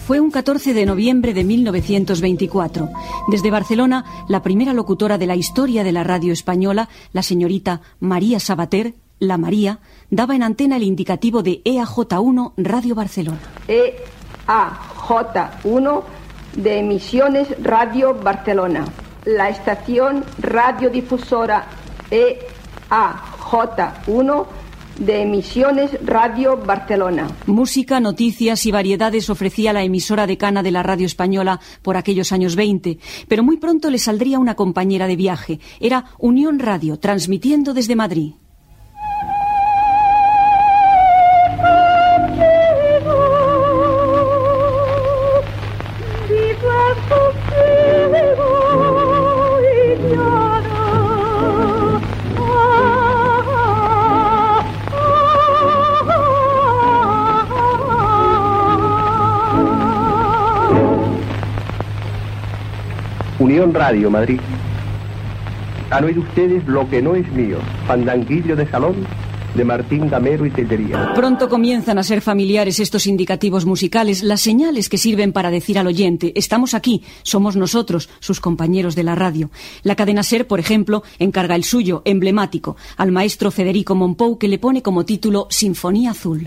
Fue un 14 de noviembre de 1924. Desde Barcelona, la primera locutora de la historia de la radio española, la señorita María Sabater, la María, daba en antena el indicativo de EAJ1 Radio Barcelona. EAJ1 de Emisiones Radio Barcelona. La estación radiodifusora EAJ1 de Emisiones Radio Barcelona. Música, noticias y variedades ofrecía la emisora decana de la radio española por aquellos años 20, pero muy pronto le saldría una compañera de viaje. Era Unión Radio, transmitiendo desde Madrid. Unión Radio, Madrid. Han oído ustedes Lo que no es mío, fandanguillo de salón de Martín Gamero y Tellería. Pronto comienzan a ser familiares estos indicativos musicales, las señales que sirven para decir al oyente: estamos aquí, somos nosotros, sus compañeros de la radio. La cadena SER, por ejemplo, encarga el suyo, emblemático, al maestro Federico Mompou, que le pone como título Sinfonía Azul.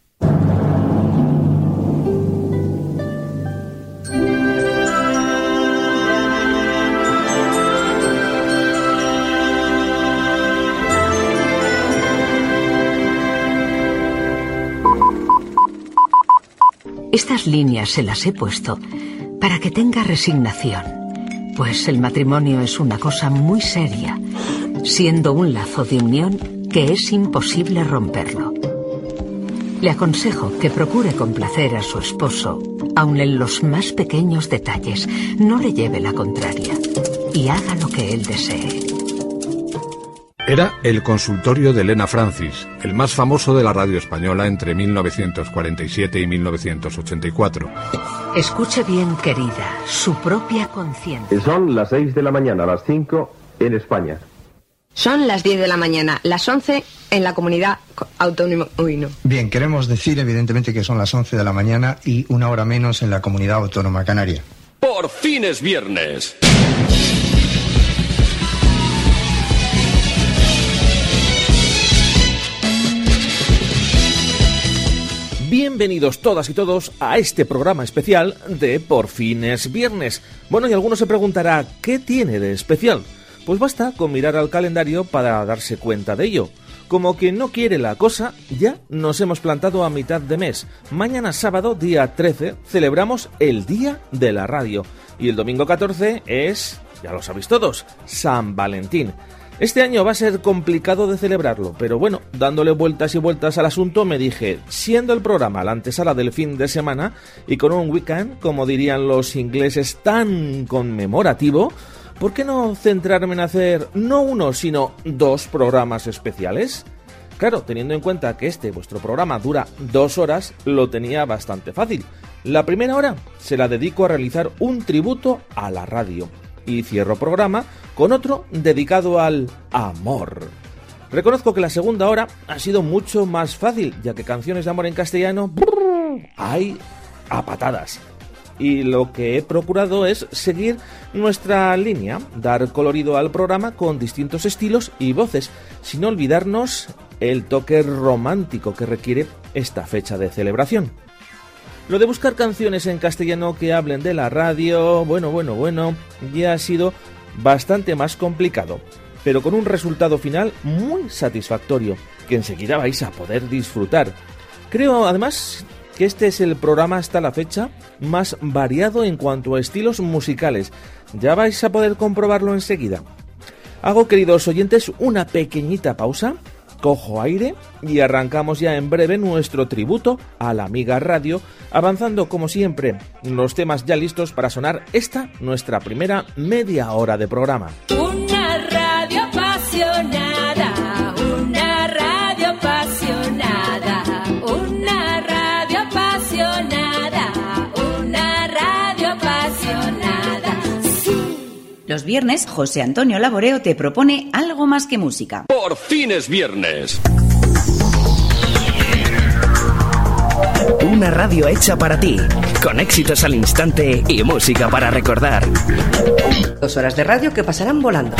Estas líneas se las he puesto para que tenga resignación, pues el matrimonio es una cosa muy seria, siendo un lazo de unión que es imposible romperlo. Le aconsejo que procure complacer a su esposo, aun en los más pequeños detalles, no le lleve la contraria y haga lo que él desee. Era el consultorio de Elena Francis, el más famoso de la radio española entre 1947 y 1984. Escuche bien, querida, su propia conciencia. Son las 6 de la mañana, las 5 en España. Son las 10 de la mañana, las 11 en la comunidad autónoma. Uy, no. Bien, queremos decir evidentemente que son las 11 de la mañana y una hora menos en la comunidad autónoma canaria. Por fin es viernes. Bienvenidos todas y todos a este programa especial de Por fin es viernes. Bueno, y alguno se preguntará, ¿qué tiene de especial? Pues basta con mirar al calendario para darse cuenta de ello. Como quien no quiere la cosa, ya nos hemos plantado a mitad de mes. Mañana sábado, día 13, celebramos el Día de la Radio. Y el domingo 14 es, ya lo sabéis todos, San Valentín. Este año va a ser complicado de celebrarlo, pero bueno, dándole vueltas y vueltas al asunto me dije, siendo el programa la antesala del fin de semana y con un weekend, como dirían los ingleses, tan conmemorativo, ¿por qué no centrarme en hacer no uno, sino 2 programas especiales? Claro, teniendo en cuenta que vuestro programa, dura 2 horas, lo tenía bastante fácil. La primera hora se la dedico a realizar un tributo a la radio. Y cierro programa con otro dedicado al amor. Reconozco que la segunda hora ha sido mucho más fácil, ya que canciones de amor en castellano hay a patadas. Y lo que he procurado es seguir nuestra línea, dar colorido al programa con distintos estilos y voces, sin olvidarnos el toque romántico que requiere esta fecha de celebración. Lo de buscar canciones en castellano que hablen de la radio, bueno, ya ha sido bastante más complicado, pero con un resultado final muy satisfactorio, que enseguida vais a poder disfrutar. Creo, además, que este es el programa hasta la fecha más variado en cuanto a estilos musicales. Ya vais a poder comprobarlo enseguida. Hago, queridos oyentes, una pequeñita pausa. Cojo aire y arrancamos ya en breve nuestro tributo a la amiga radio, avanzando como siempre los temas ya listos para sonar nuestra primera media hora de programa. Una radio apasionada, una radio apasionada, una radio apasionada, una radio apasionada. Sí. Los viernes, José Antonio Laboreo te propone algo más que música. Por fin es viernes. Una radio hecha para ti, con éxitos al instante y música para recordar. 2 horas de radio que pasarán volando.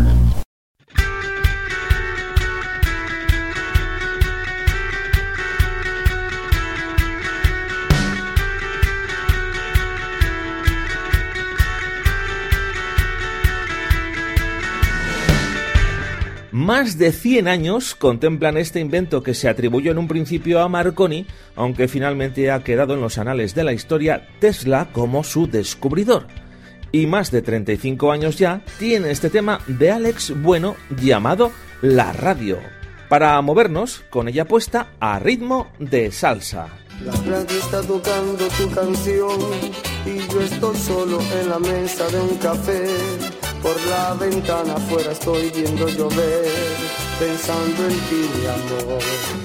Más de 100 años contemplan este invento que se atribuyó en un principio a Marconi, aunque finalmente ha quedado en los anales de la historia Tesla como su descubridor. Y más de 35 años ya tiene este tema de Alex Bueno llamado La Radio, para movernos con ella puesta a ritmo de salsa. La radio está tocando tu canción y yo estoy solo en la mesa de un café. Por la ventana afuera estoy viendo llover, pensando en ti, mi amor.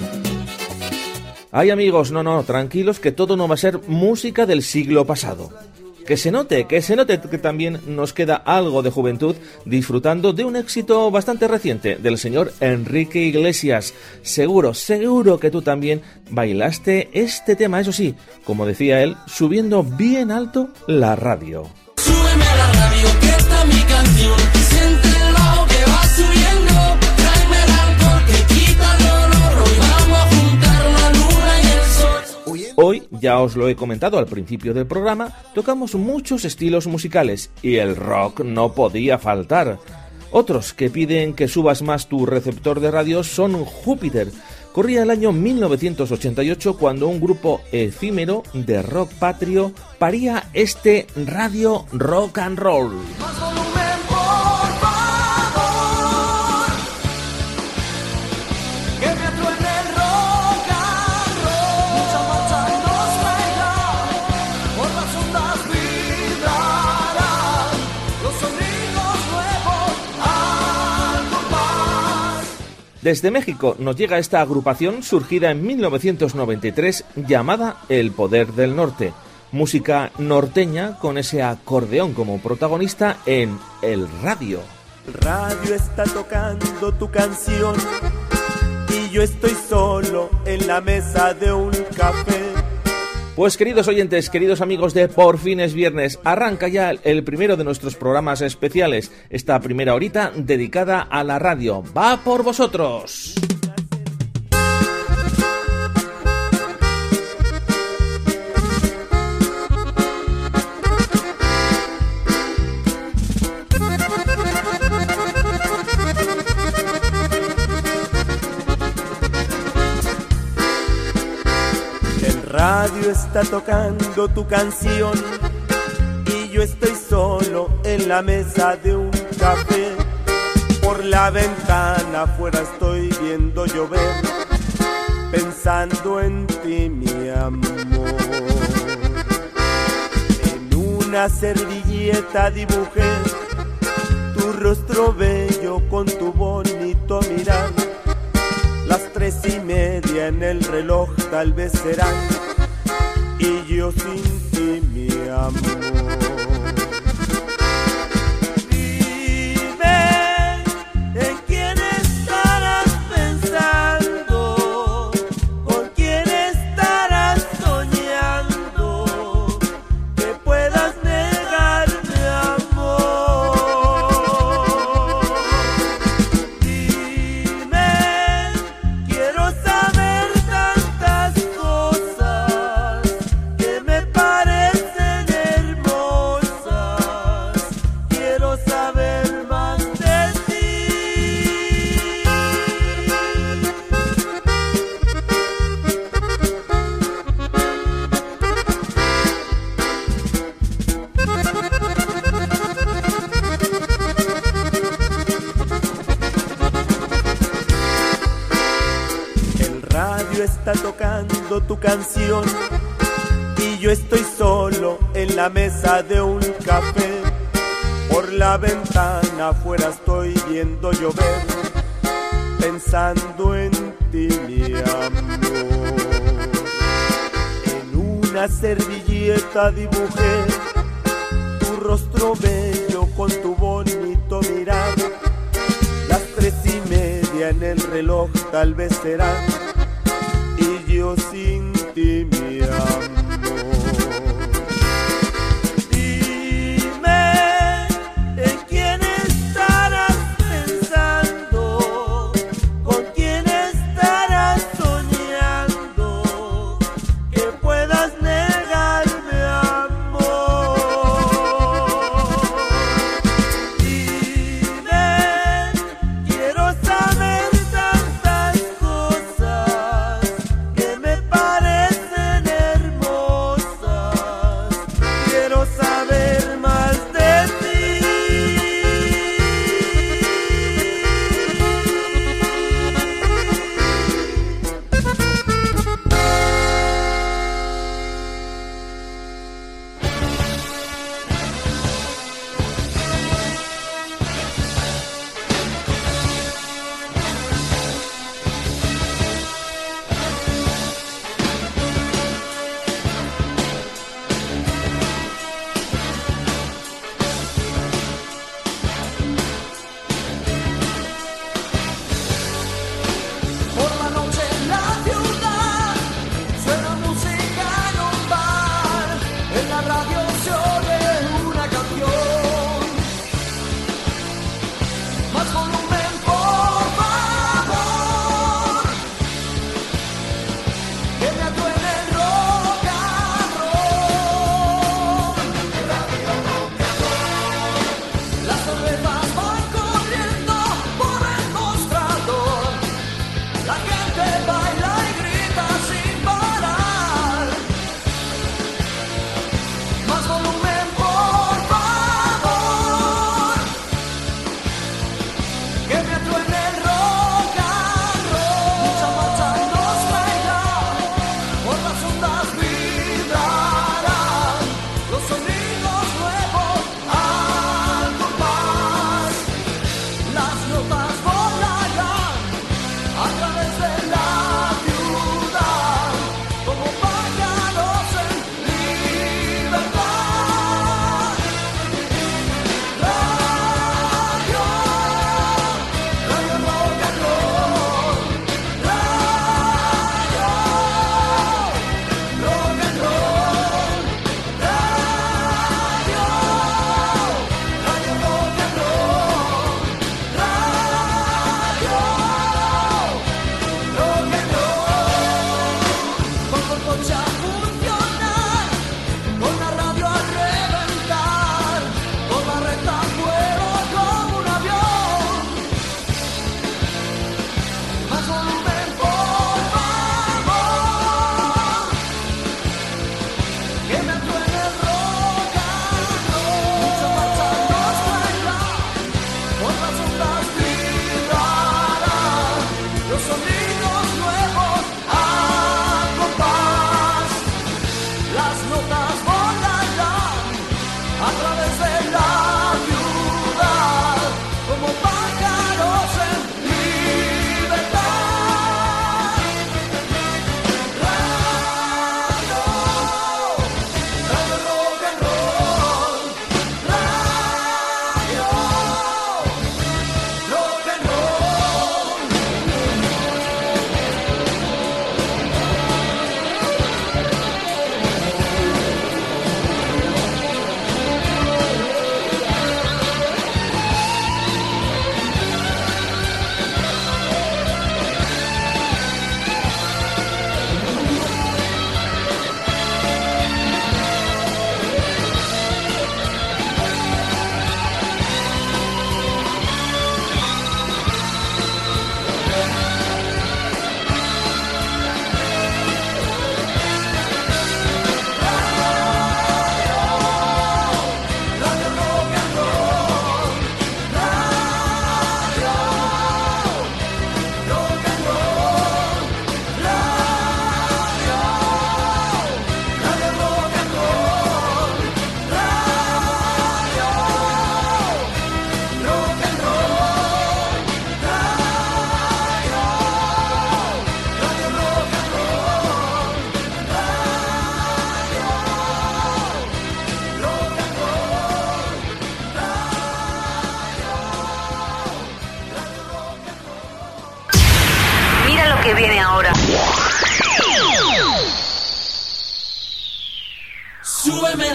Ay amigos, no, tranquilos que todo no va a ser música del siglo pasado. Que se note que también nos queda algo de juventud disfrutando de un éxito bastante reciente del señor Enrique Iglesias. Seguro que tú también bailaste este tema, eso sí, como decía él, subiendo bien alto la radio. Súbeme a la radio, que está mi canción. Siente el bajo que va subiendo. Tráeme el alcohol que quita el dolor. Hoy vamos a juntar la luna y el sol. Hoy, ya os lo he comentado al principio del programa, tocamos muchos estilos musicales y el rock no podía faltar. Otros que piden que subas más tu receptor de radio son Júpiter. Corría el año 1988 cuando un grupo efímero de rock patrio paría este radio rock and roll. Desde México nos llega esta agrupación surgida en 1993 llamada El Poder del Norte. Música norteña con ese acordeón como protagonista en el radio. El radio está tocando tu canción y yo estoy solo en la mesa de un café. Pues queridos oyentes, queridos amigos de Por Fin es Viernes, arranca ya el primero de nuestros programas especiales, esta primera horita dedicada a la radio. ¡Va por vosotros! Radio está tocando tu canción y yo estoy solo en la mesa de un café. Por la ventana afuera estoy viendo llover, pensando en ti, mi amor. En una servilleta dibujé tu rostro bello con tu bonito mirar. Las 3:30 en el reloj tal vez serán, y yo sin ti, mi amor. Dime, ¿en quién estarás pensando? ¿Con quién estarás soñando? Que puedas negarme amor. Dime, quiero saber tantas cosas que me parecen hermosas. Quiero saber más de ti. El radio está tocando tu canción y yo estoy solo en la mesa de un café. Por la ventana afuera estoy viendo llover, pensando en ti, mi amor. En una servilleta dibujé tu rostro bello con tu bonito mirar. Las 3:30 en el reloj tal vez serán, y yo sin ti, mi amor. Dime, ¿en quién estarás pensando? ¿Con quién estarás soñando? Que puedas negarme amor. Dime, quiero saber tantas cosas que me parecen hermosas.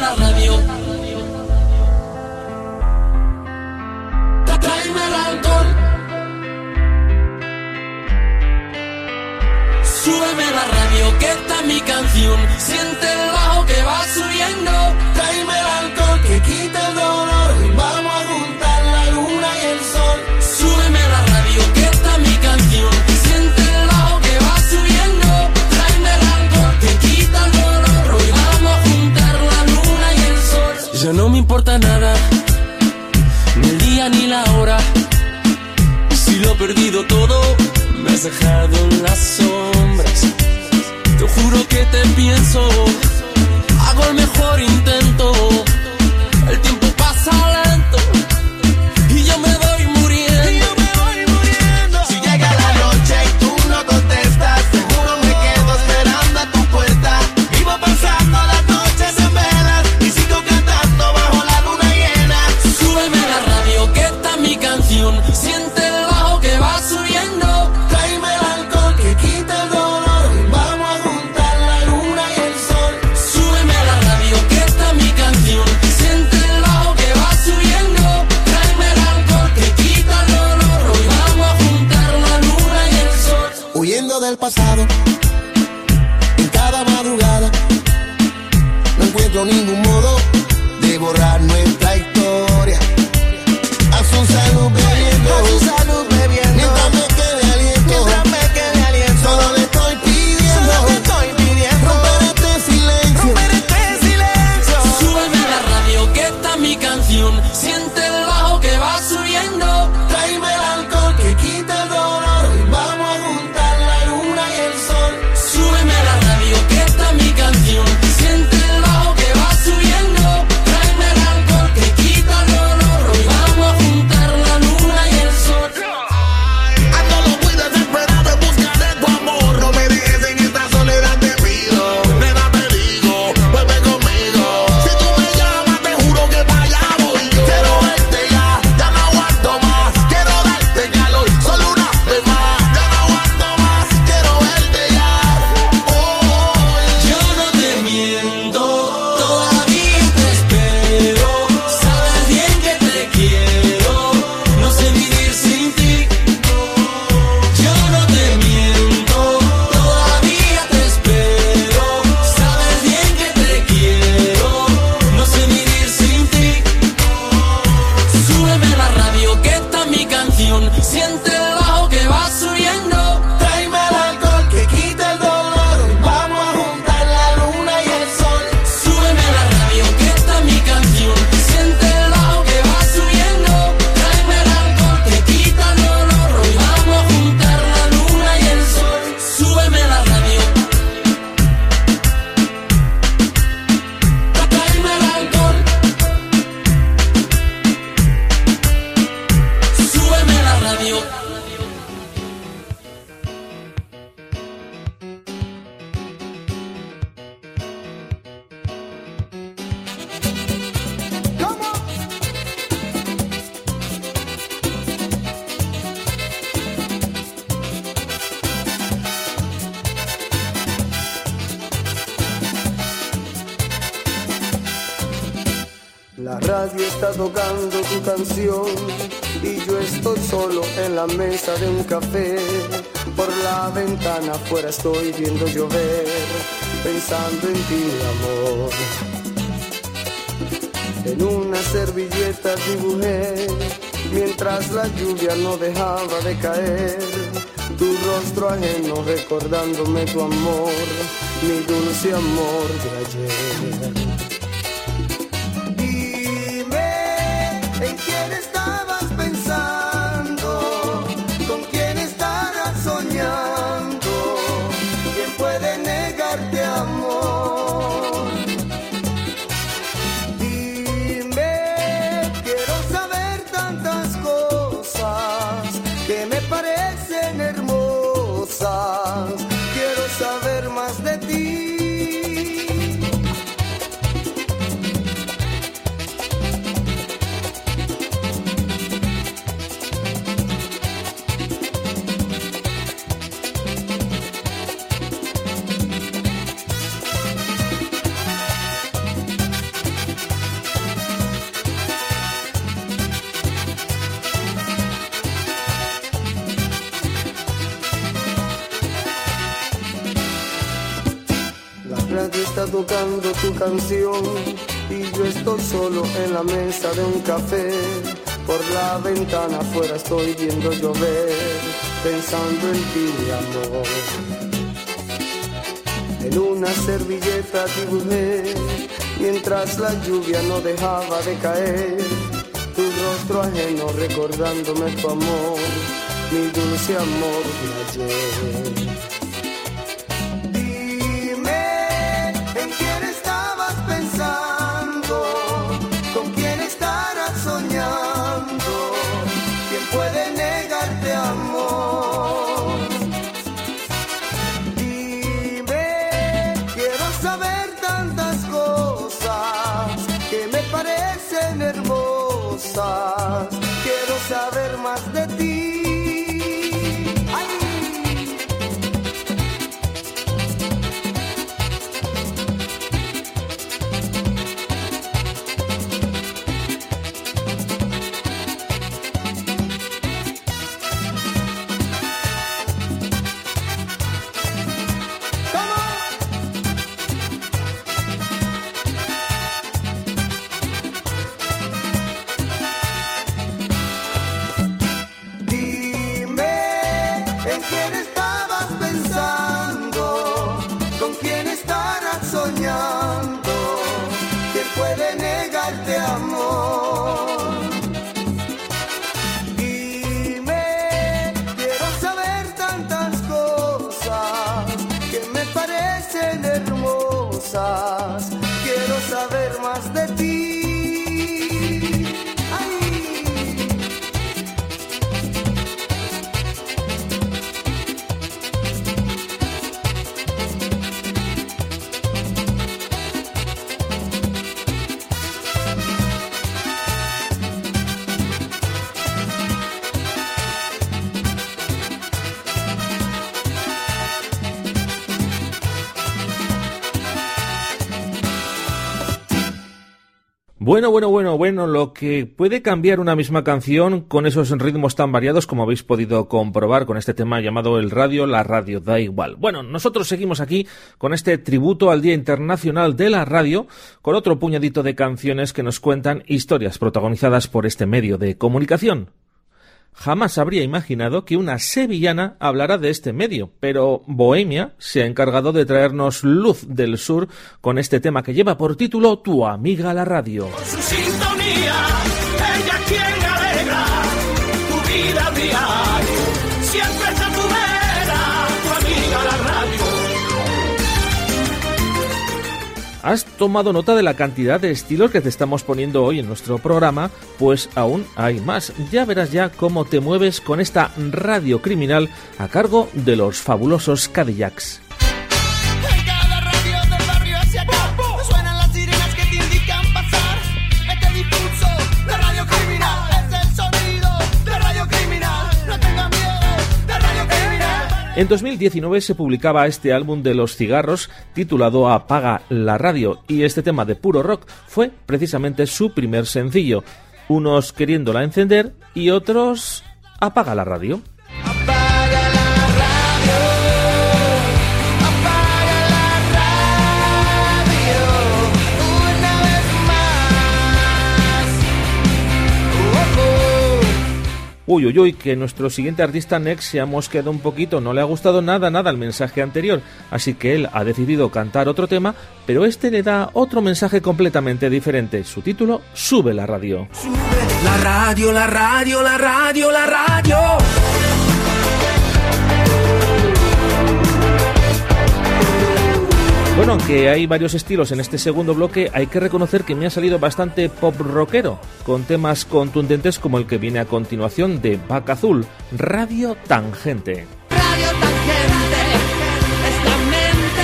la radio. Tráeme el alcohol. Súbeme la radio, que esta es mi canción. Siente el bajo que va subiendo. Tráeme el alcohol que quita el dolor. Y vamos a juntar la luna y el sol. Súbeme la radio, que esta es mi canción. Siente el bajo que va subiendo. Tráeme el alcohol que quita el dolor. Hoy vamos a juntar la luna y el sol. Ya no me importa nada, ni el día ni la hora. Si lo he perdido todo, me has dejado en las sombras. Te juro que te pienso, hago el mejor intento. El tiempo pasa lento y yo me voy muriendo. Si llega la noche y tú no contestas, seguro me quedo esperando a tu puerta. Vivo pasando las noches en velas y sigo cantando bajo la luna llena. Súbeme la radio, que esta es mi canción. Siente el bajo que va subiendo. Tráeme el alcohol que quita el dolor. Vamos a juntar la luna y el sol. Súbeme la radio, que esta es mi canción. Siente el bajo que va subiendo. Tráeme el alcohol que quita el dolor. Hoy vamos a juntar la luna y el sol. Huyendo del pasado, en cada madrugada, no encuentro ningún modo de borrar nuestra historia. A su salud bebiendo, mientras me quede aliento, solo le estoy pidiendo, romper este silencio. Súbeme la radio, que esta es mi canción. Siente el bajo que va subiendo. Tráeme el alcohol que quita el dolor. Y vamos a juntar la luna y el sol. Súbeme la radio, que esta es mi canción. Siente el bajo que va subiendo. Tráeme el alcohol que quita el dolor. Hoy vamos a juntar la luna y el sol. Ando muy desesperado en busca de tu amor. No me dejes en esta soledad, te pido. Nena, te digo, vuelve conmigo. Si tú me llamas, te juro que para allá voy yo. Quiero verte ya no aguanto más. Quiero darte calor, solo una vez más. Ya no aguanto más, quiero verte ya. Yo no te miento, todavía te espero. Sabes bien que te quiero, no sé vivir sin ti. Yo no te miento, todavía te espero. Sabes bien que te quiero, no sé vivir sin ti. Súbeme la radio, que esta es mi canción. Siente el bajo que va subiendo. Tráeme el alcohol que quita el dolor. Vamos a juntar la luna y el sol. Súbeme la radio, que esta es mi canción. Siente el bajo que va subiendo. Tráeme el alcohol que quita el dolor. Hoy vamos a juntar la luna y el sol. Súbeme la radio. Tráeme el alcohol. Súbeme la radio. La radio está tocando tu canción y yo estoy solo en la mesa de un café. Por la ventana afuera estoy viendo llover, pensando en ti, amor. En una servilleta dibujé, mientras la lluvia no dejaba de caer, tu rostro ajeno recordándome tu amor, mi dulce amor de ayer. ¿En quién estabas pensando? ¿Con quién estarás soñando? ¿Quién puede negarte amor? Dime, quiero saber tantas cosas que me parecen hermosas. Quiero saber más de ti. tocando tu canción y yo estoy solo en la mesa de un café. Por la ventana afuera estoy viendo llover, pensando en ti, mi amor. En una servilleta dibujé, mientras la lluvia no dejaba de caer, tu rostro ajeno recordándome tu amor, mi dulce amor de ayer. Dime, ¿en quién estabas pensando? ¿Con quién estarás soñando? ¿Quién puede negarte amor? Dime, quiero saber tantas cosas que me parecen hermosas. Quiero saber más de ti. Quiero saber más de ti. Bueno, lo que puede cambiar una misma canción con esos ritmos tan variados como habéis podido comprobar con este tema llamado El Radio, la radio da igual. Bueno, nosotros seguimos aquí con este tributo al Día Internacional de la Radio, con otro puñadito de canciones que nos cuentan historias protagonizadas por este medio de comunicación. Jamás habría imaginado que una sevillana hablara de este medio, pero Bohemia se ha encargado de traernos luz del sur con este tema que lleva por título Tu amiga la radio. Con su sintonía, ella quien alegra tu vida diaria, siempre está tu vera, tu amiga la radio. ¿Has tomado nota de la cantidad de estilos que te estamos poniendo hoy en nuestro programa? Pues aún hay más. Ya verás ya cómo te mueves con esta radio criminal a cargo de los fabulosos Cadillacs. En cada radio del barrio hacia acá suenan las sirenas que te indican pasar. Este difuso de radio criminal es el sonido de radio criminal. No tengas miedo de radio criminal. En 2019 se publicaba este álbum de Los Cigarros titulado Apaga la radio, y este tema de puro rock fue precisamente su primer sencillo. Unos queriéndola encender y otros apaga la radio. Uy, que nuestro siguiente artista Next se ha mosqueado un poquito, no le ha gustado nada el mensaje anterior, así que él ha decidido cantar otro tema, pero este le da otro mensaje completamente diferente. Su título, Sube la radio. Sube la radio, la radio, la radio, la radio. Bueno, aunque hay varios estilos en este segundo bloque, hay que reconocer que me ha salido bastante pop rockero, con temas contundentes como el que viene a continuación de Vaca Azul, Radio Tangente. Radio Tangente es la mente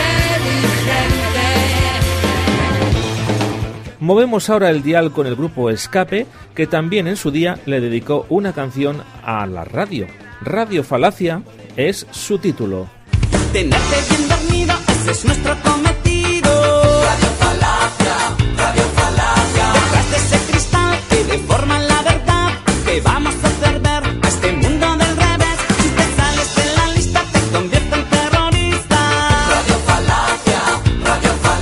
inteligente. Movemos ahora el dial con el grupo Escape, que también en su día le dedicó una canción a la radio. Radio Falacia es su título. Tenerte bien dormido, ese es nuestro cometido. Radio Falacia, Radio Falacia. Detrás de ese cristal que deforma la verdad, que vamos a hacer ver a este mundo del revés. Si te sales de la lista, te convierte en terrorista. Radio Falacia, Radio Falacia.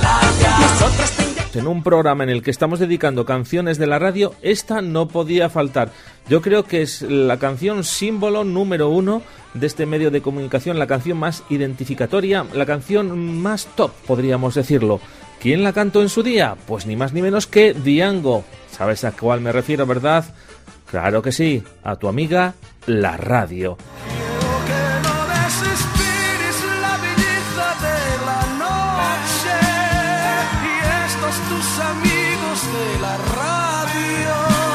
en un programa en el que estamos dedicando canciones de la radio, esta no podía faltar. Yo creo que es la canción símbolo número 1 de este medio de comunicación, la canción más identificatoria, la canción más top, podríamos decirlo. ¿Quién la cantó en su día? Pues ni más ni menos que Diango. ¿Sabes a cuál me refiero, verdad? Claro que sí, a tu amiga, la radio. Tus amigos de la radio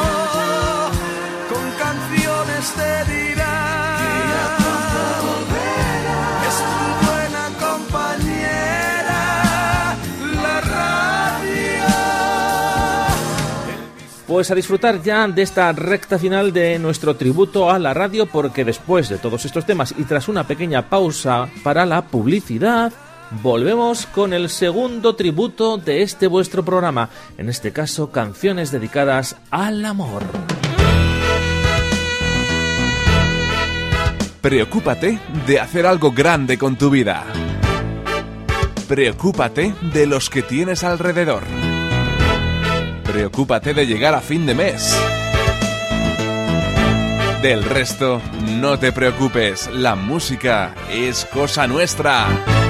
con canciones te dirán es tu buena compañera la radio. Pues a disfrutar ya de esta recta final de nuestro tributo a la radio, porque después de todos estos temas y tras una pequeña pausa para la publicidad, volvemos con el segundo tributo de este vuestro programa, en este caso canciones dedicadas al amor. Preocúpate de hacer algo grande con tu vida. Preocúpate de los que tienes alrededor. Preocúpate de llegar a fin de mes. Del resto, no te preocupes, la música es cosa nuestra.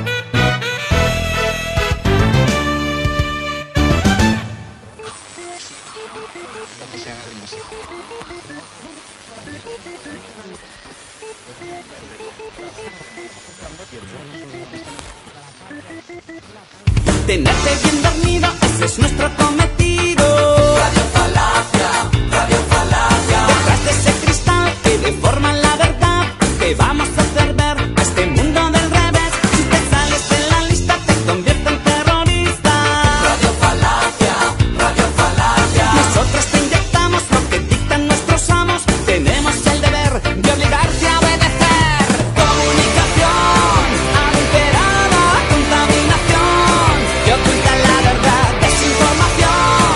Tenerte bien dormido, ese es nuestro cometido. Radio Falacia. Detrás de ese cristal que deforma la verdad, te vamos a hacer ver a este mundo del revés. Si te sales de la lista, te convierte en terrorista. Radio Falacia. Nosotros te inyectamos lo que dictan nuestros amos. Tenemos el deber de obligarte a obedecer. Comunicación adulterada, contaminación. Que oculta la verdad, desinformación.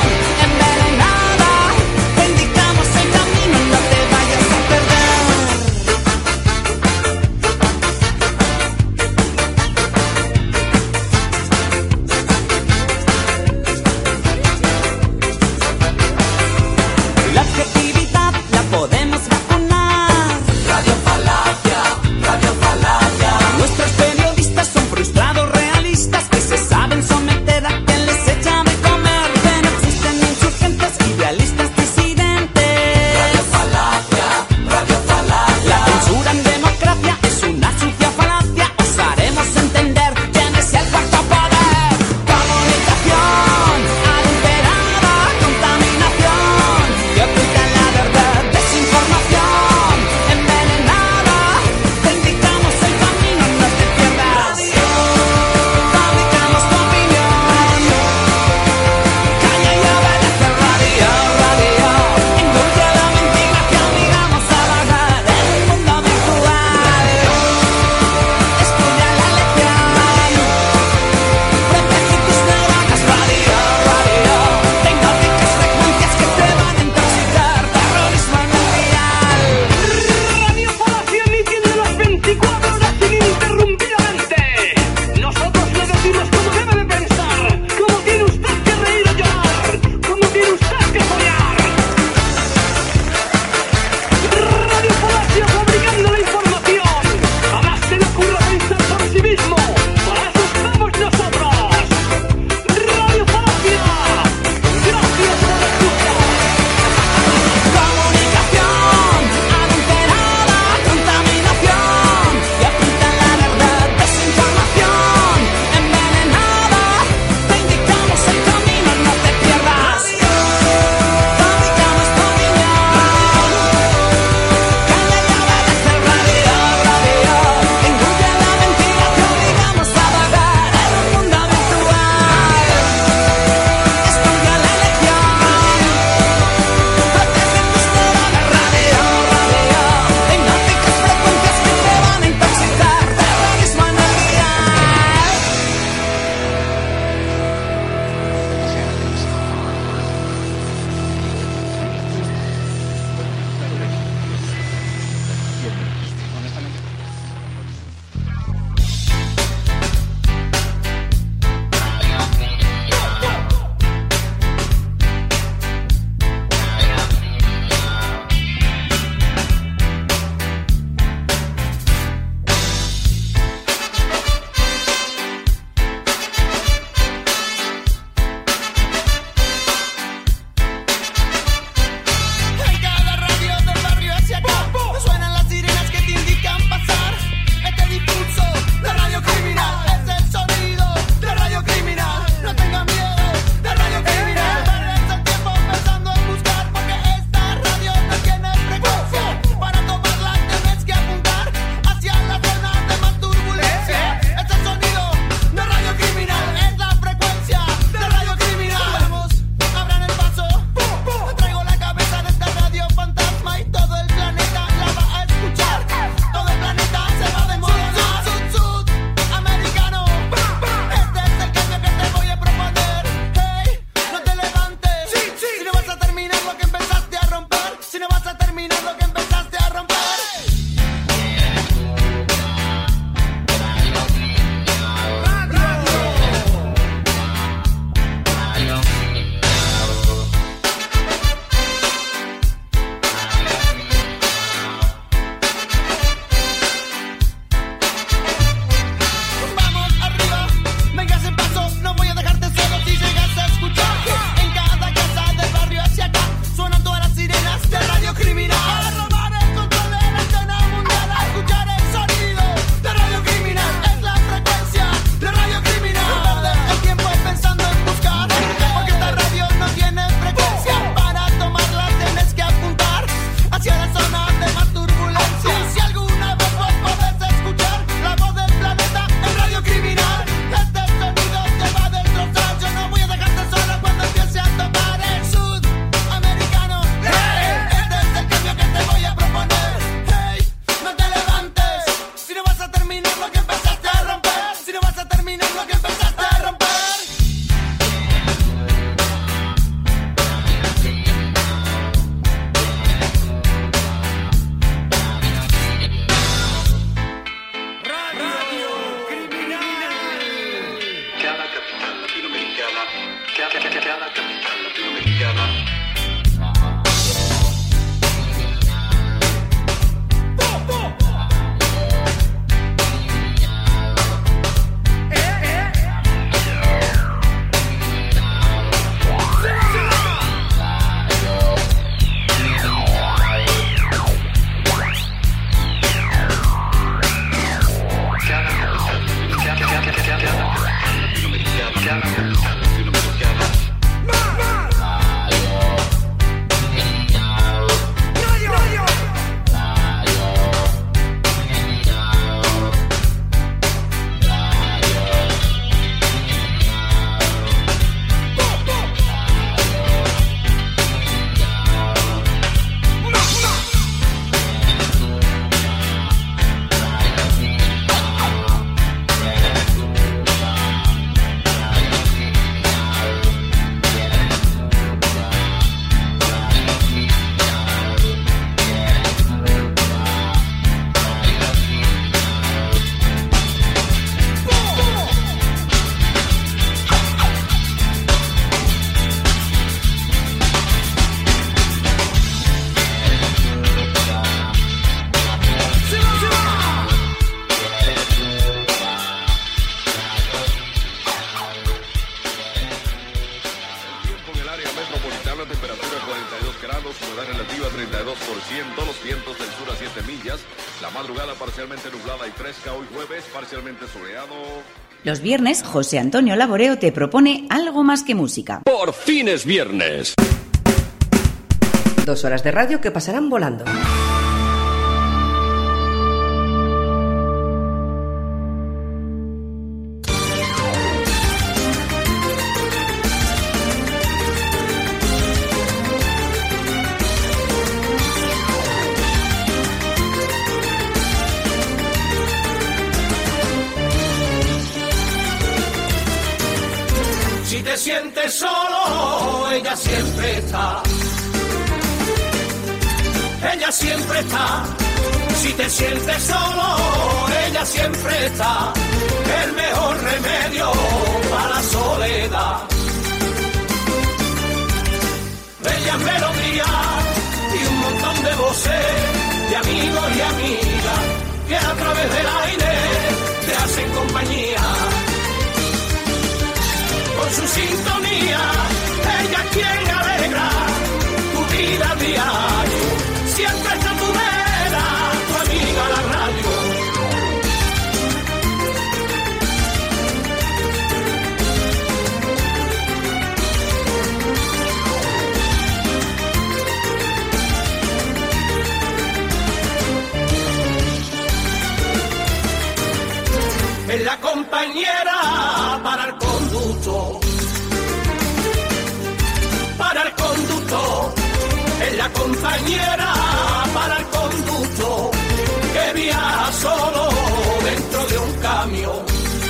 la temperatura 42 grados, humedad relativa 32%, los vientos del sur a 7 millas, la madrugada parcialmente nublada y fresca, hoy jueves parcialmente soleado. Los viernes, José Antonio Laboreo te propone algo más que música. Por fin es viernes. 2 horas de radio que pasarán volando. Si te sientes solo, ella siempre está. Ella siempre está. Si te sientes solo, ella siempre está. El mejor remedio para la soledad. Bellas melodías y un montón de voces, de amigos y amigas, que a través del aire te hacen compañía. Con su sintonía, ella quien alegra tu vida diario. Siempre está tu vera, tu amiga la radio. Es la compañera para el conducto. Para el conducto. Es la compañera para el conducto que viaja solo dentro de un camión.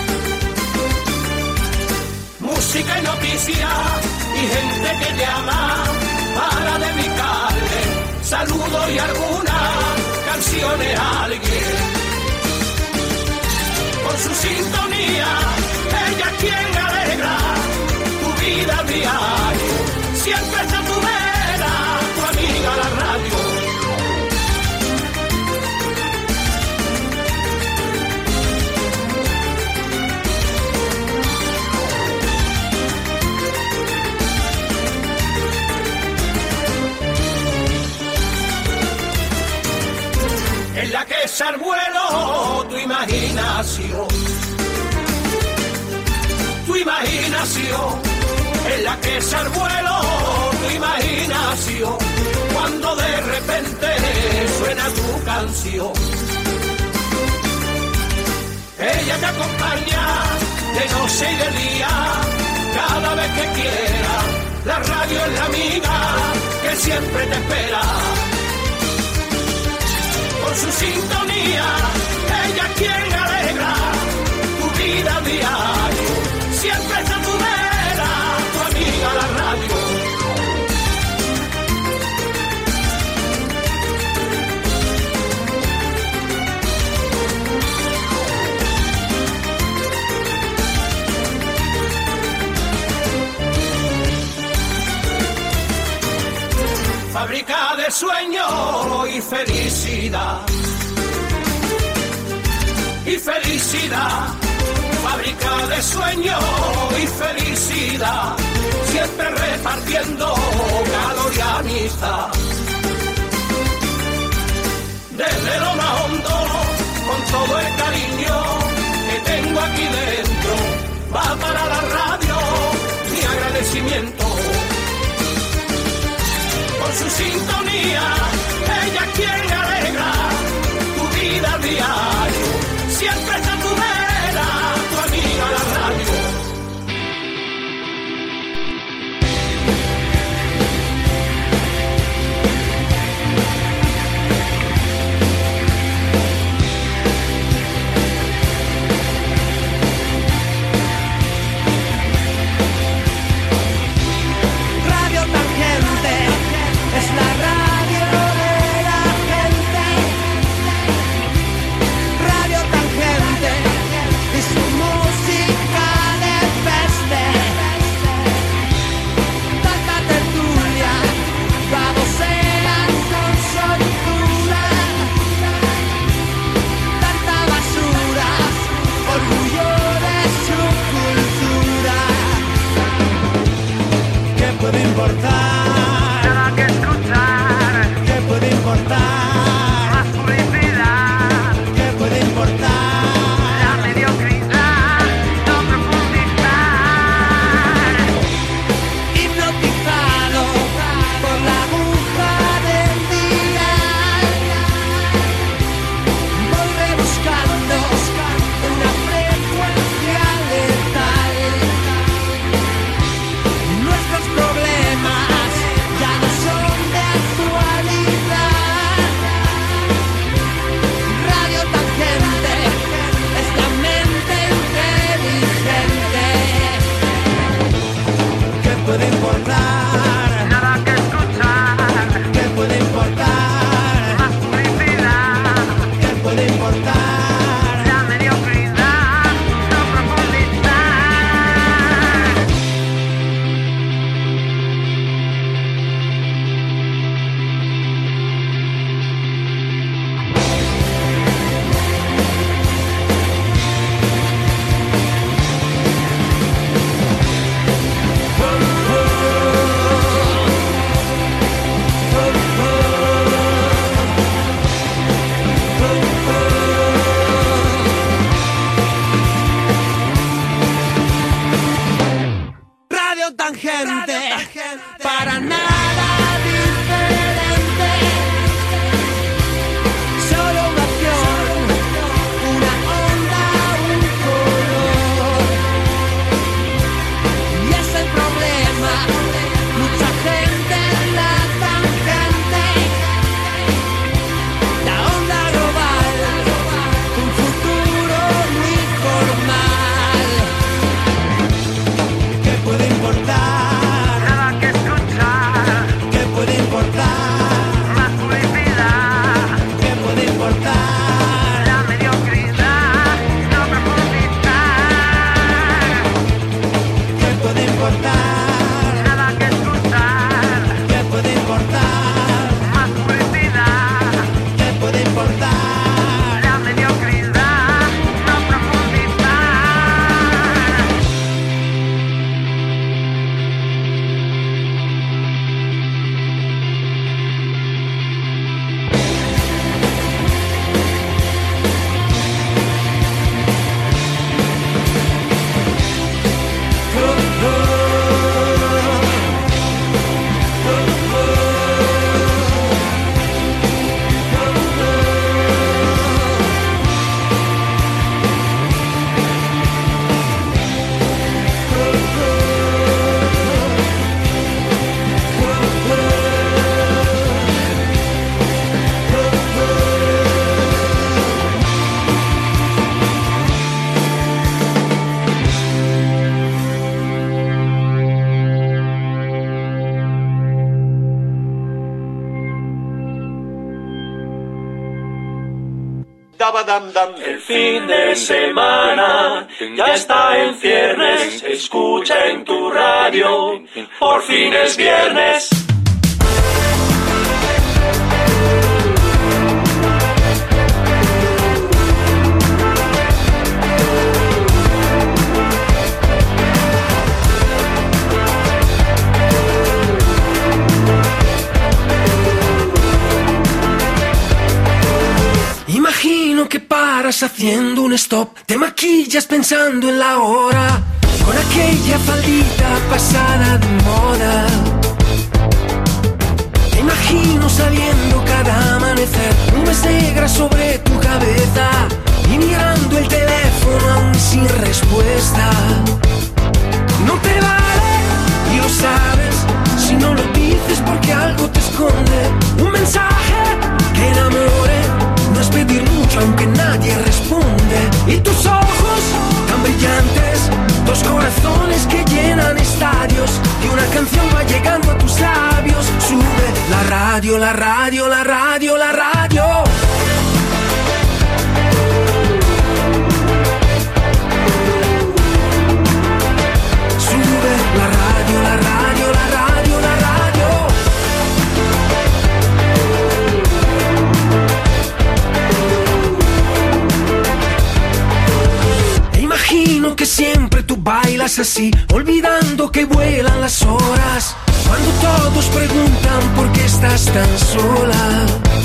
Música y noticias y gente que llama para dedicarle saludos y algunas canciones a alguien. Con su sintonía, ella quien alegra tu vida diario. Siempre está tu vera, tu amiga la radio. En la que es al vuelo tu imaginación. Tu imaginación. En la que es al vuelo tu imaginación. Cuando de repente suena tu canción. Ella te acompaña de noche y de día, cada vez que quiera. La radio es la amiga que siempre te espera. Con su sintonía, ella quien alegra tu vida diario. Siempre está tu vera, tu amiga la radio. Fábrica de sueños y felicidad. Y felicidad. Fábrica de sueños y felicidad. Siempre repartiendo calor y amistad. Desde lo más hondo, con todo el cariño que tengo aquí dentro, va para la radio mi agradecimiento. Con su sintonía, ella quien alegra tu vida diario. Siempre está tu vera, tu amiga la radio. Radio Tangente es la radio de la gente. Radio Tangente y su música de feste. Tanta tertulia, babosean con soltura. Tanta basura, orgullo de su cultura. ¿Qué puede importar? para nada diferente. Solo una acción, una onda, un color. Y es el problema, mucha gente en la tangente. La onda global, un futuro muy formal. ¿Qué puede importar? Nada que escuchar. ¿Qué puede importar? Más publicidad. ¿Qué puede importar? La mediocridad, no profundizar. ¿Qué puede importar? Nada que escuchar. ¿Qué puede importar? Más publicidad. ¿Qué puede importar? La mediocridad, no profundizar. El fin de semana ya está en ciernes. Escucha en tu radio, por fin es viernes. Imagino que paras haciendo un stop, te maquillas pensando en la hora, con aquella faldita pasada de moda. Te imagino saliendo cada amanecer, nubes negras sobre tu cabeza, y mirando el teléfono aún sin respuesta. No te vale, y lo sabes, si no lo dices porque algo te esconde. Un mensaje que enamore, no es pedir mucho aunque nadie responde. Y tus ojos tan brillantes, dos corazones que llenan estadios, y una canción va llegando a tus labios. Sube la radio, la radio, la radio, la radio. Sube la radio, la radio, la radio, la radio. Imagino que siempre tú bailas así, olvidando que vuelan las horas, cuando todos preguntan por qué estás tan sola.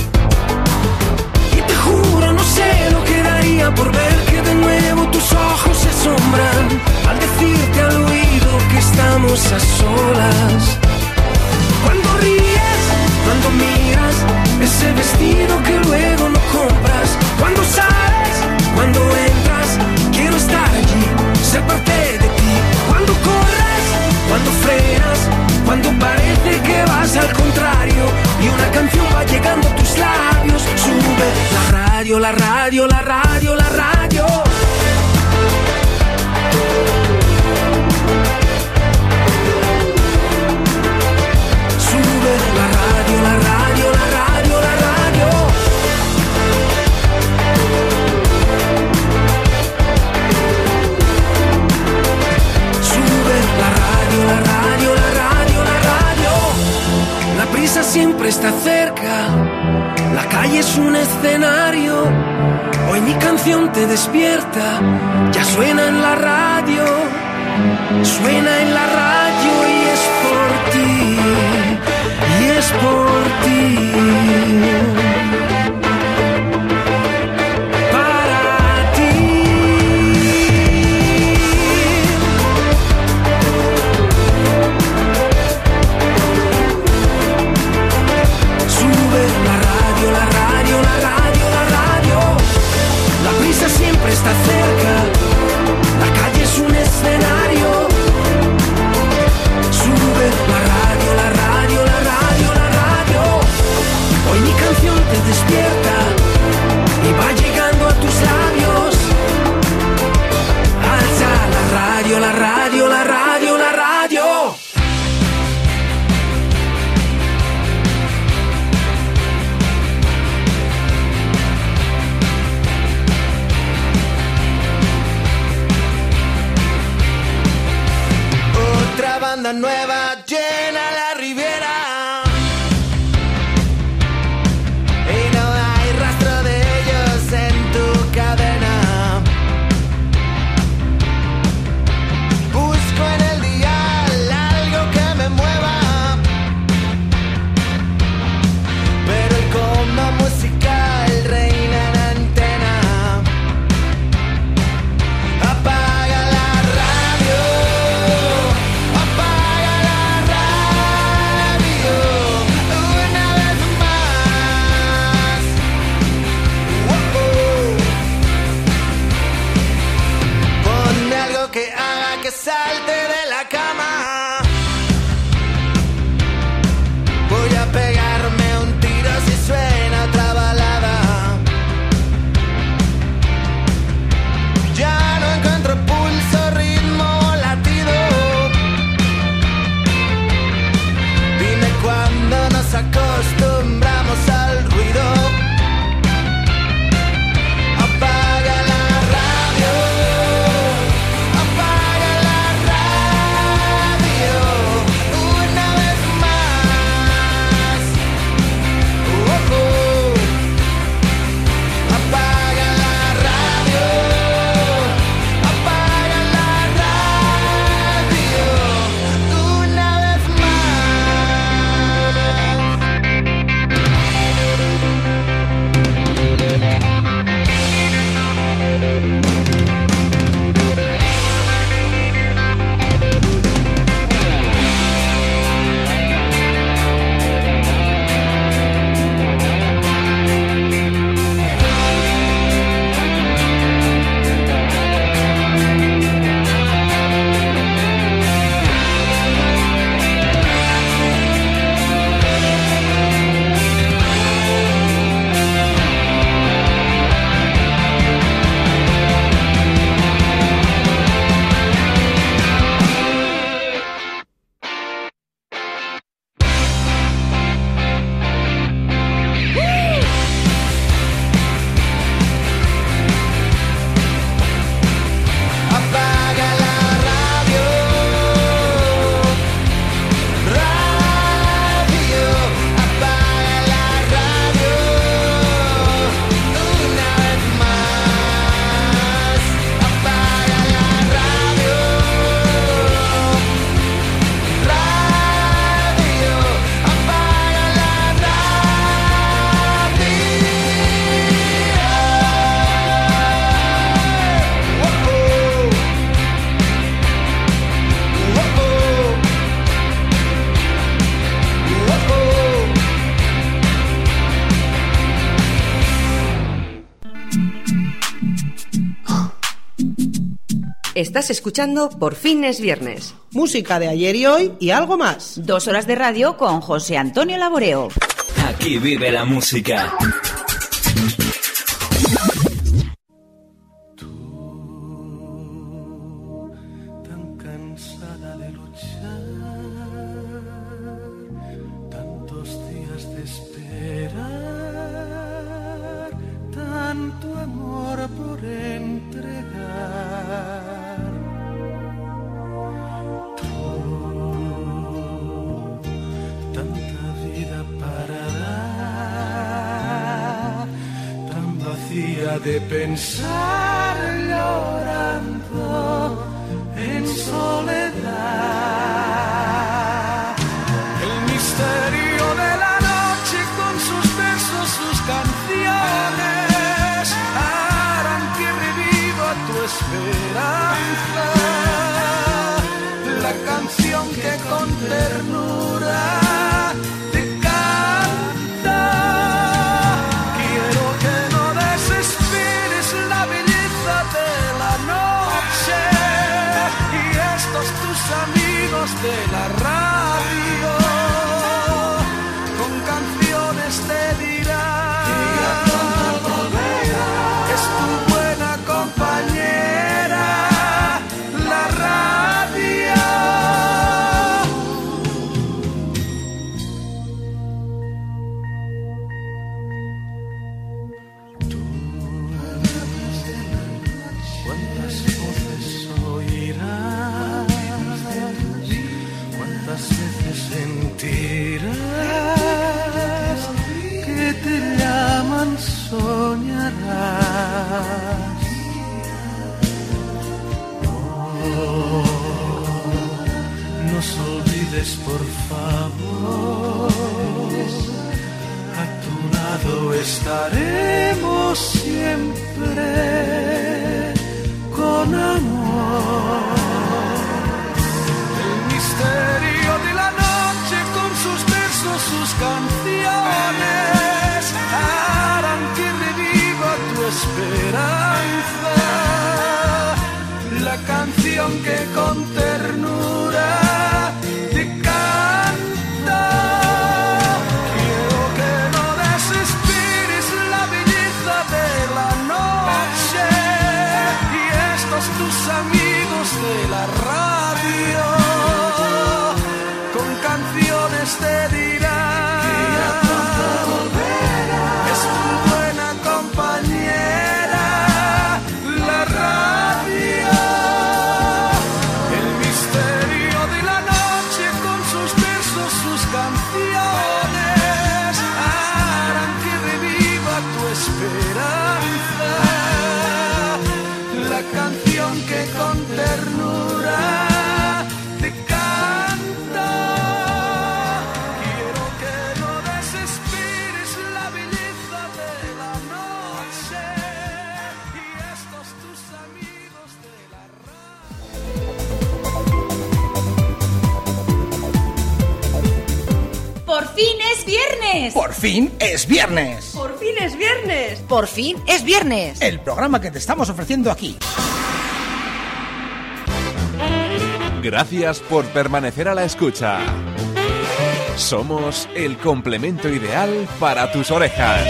Y te juro, no sé lo que daría por ver que de nuevo tus ojos se asombran al decirte al oído que estamos a solas. Cuando ríes, cuando miras ese vestido que luego no compras, cuando sales, cuando entras, quiero estar allí, ser parte de ti. Cuando corres, cuando frenas, cuando parece que vas al contrario, y una canción va llegando a tus labios. Sube la radio, la radio, la radio, la radio. Sube la radio, la radio, la radio, la radio. Sube la radio, la radio, la radio, la radio. La prisa siempre está cerca, la calle es un escenario. Hoy mi canción te despierta, ya suena en la radio. Suena en la radio y es por ti, y es por ti. Para ti. Estás escuchando Por fin es viernes. Música de ayer y hoy y algo más. 2 horas de radio con José Antonio Laboreo. Aquí vive la música. Tan cansada de luchar, tantos días de esperar, tanto amor por entregar. Tanta vida para dar, tan vacía de pensar, llorando en soledad. El misterio de la noche con sus versos, sus canciones, harán que reviva tu esperanza. La canción que con ternura te canta. Quiero que no desesperes la belleza de la noche y estos tus amigos de la radio con canciones te dirán que ya pronto volverá. Es tu buena compañera la radio. ¿Cuántas voces oirás? ¿Cuántas veces sentirás que te llaman? Soñarás. Oh, nos olvides por favor. A tu lado estaremos siempre con amor. El misterio de la noche con sus versos, sus canciones harán que reviva tu esperanza. La canción que con ternura te canta. Quiero que no desesperes la belleza de la noche y estos tus amigos de la radio con canciones te dirán que ya pronto volverá. Es tu buena compañera la radio. El misterio de la noche con sus versos, sus canciones harán que reviva tu esperanza. La canción que con ternura te canta. Quiero que no desesperes la belleza de la noche y estos tus amigos de la ¡Por fin es viernes! ¡Por fin es viernes! Por fin es viernes. ¡Por fin es viernes! El programa que te estamos ofreciendo aquí. Gracias por permanecer a la escucha. Somos el complemento ideal para tus orejas.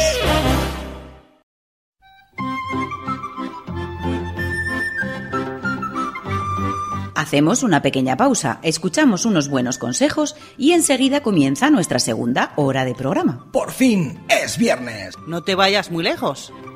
Hacemos una pequeña pausa, escuchamos unos buenos consejos y enseguida comienza nuestra segunda hora de programa. ¡Por fin es viernes! No te vayas muy lejos.